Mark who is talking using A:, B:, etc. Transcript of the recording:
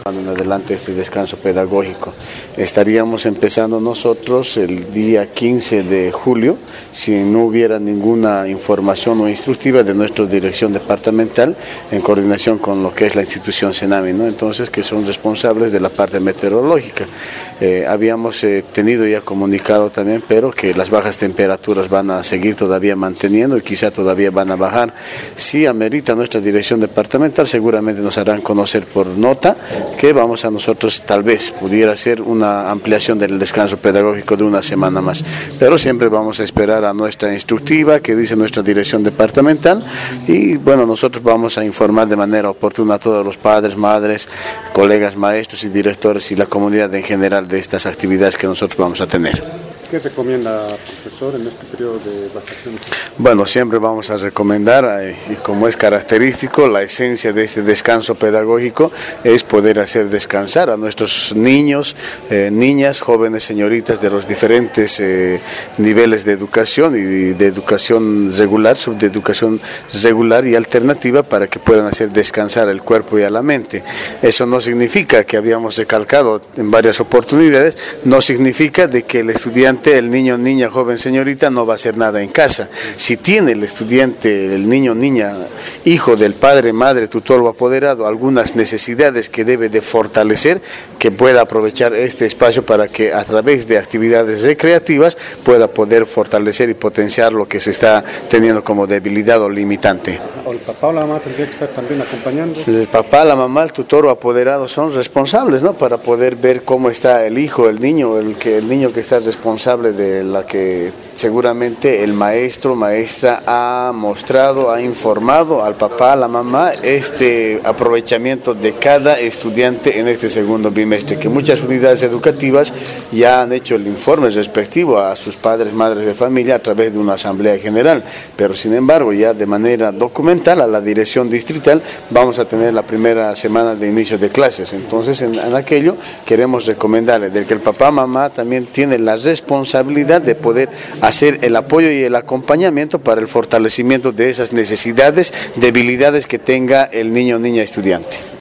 A: en adelante este descanso pedagógico. Estaríamos empezando nosotros el día 15 de julio, si no hubiera ninguna información o instructiva de nuestra dirección departamental en coordinación con lo que es la institución Senami, ¿no? Entonces, que son responsables de la parte meteorológica. Habíamos tenido ya comunicado también, pero que las bajas temperaturas van a seguir todavía manteniendo y quizá todavía van a bajar. Si amerita nuestra dirección departamental, seguramente nos harán conocer por nota que vamos a nosotros, tal vez pudiera ser una ampliación del descanso pedagógico de una semana más, pero siempre vamos a esperar a nuestra instructiva que dice nuestra dirección departamental y bueno, nosotros vamos a informar de manera oportuna a todos los padres, madres, colegas, maestros y directores y la comunidad en general de estas actividades que nosotros vamos a tener.
B: ¿Qué recomienda, profesor, en este periodo de vacaciones?
A: Bueno, siempre vamos a recomendar, y como es característico, la esencia de este descanso pedagógico es poder hacer descansar a nuestros niños, niñas, jóvenes, señoritas de los diferentes niveles de educación y de educación regular, subeducación regular y alternativa para que puedan hacer descansar el cuerpo y a la mente. Eso no significa, que habíamos recalcado en varias oportunidades, no significa de que el estudiante, el niño, niña, joven, señorita, no va a hacer nada en casa. Si tiene el estudiante, el niño, niña, hijo del padre, madre, tutor o apoderado, algunas necesidades que debe de fortalecer, que pueda aprovechar este espacio para que a través de actividades recreativas pueda poder fortalecer y potenciar lo que se está teniendo como debilidad o limitante.
B: ¿O el papá o la mamá tendría que estar también acompañando?
A: El papá, la mamá, el tutor o apoderado son responsables, ¿no? Para poder ver cómo está el hijo, el niño que está responsable de la que seguramente el maestro, maestra ha mostrado, ha informado al papá, a la mamá, este aprovechamiento de cada estudiante en este segundo bimestre, que muchas unidades educativas ya han hecho el informe respectivo a sus padres, madres de familia a través de una asamblea general, pero sin embargo ya de manera documental a la dirección distrital vamos a tener la primera semana de inicio de clases. Entonces en aquello queremos recomendarles de que el papá, mamá también tiene la responsabilidad de poder hacer el apoyo y el acompañamiento para el fortalecimiento de esas necesidades, debilidades que tenga el niño o niña estudiante.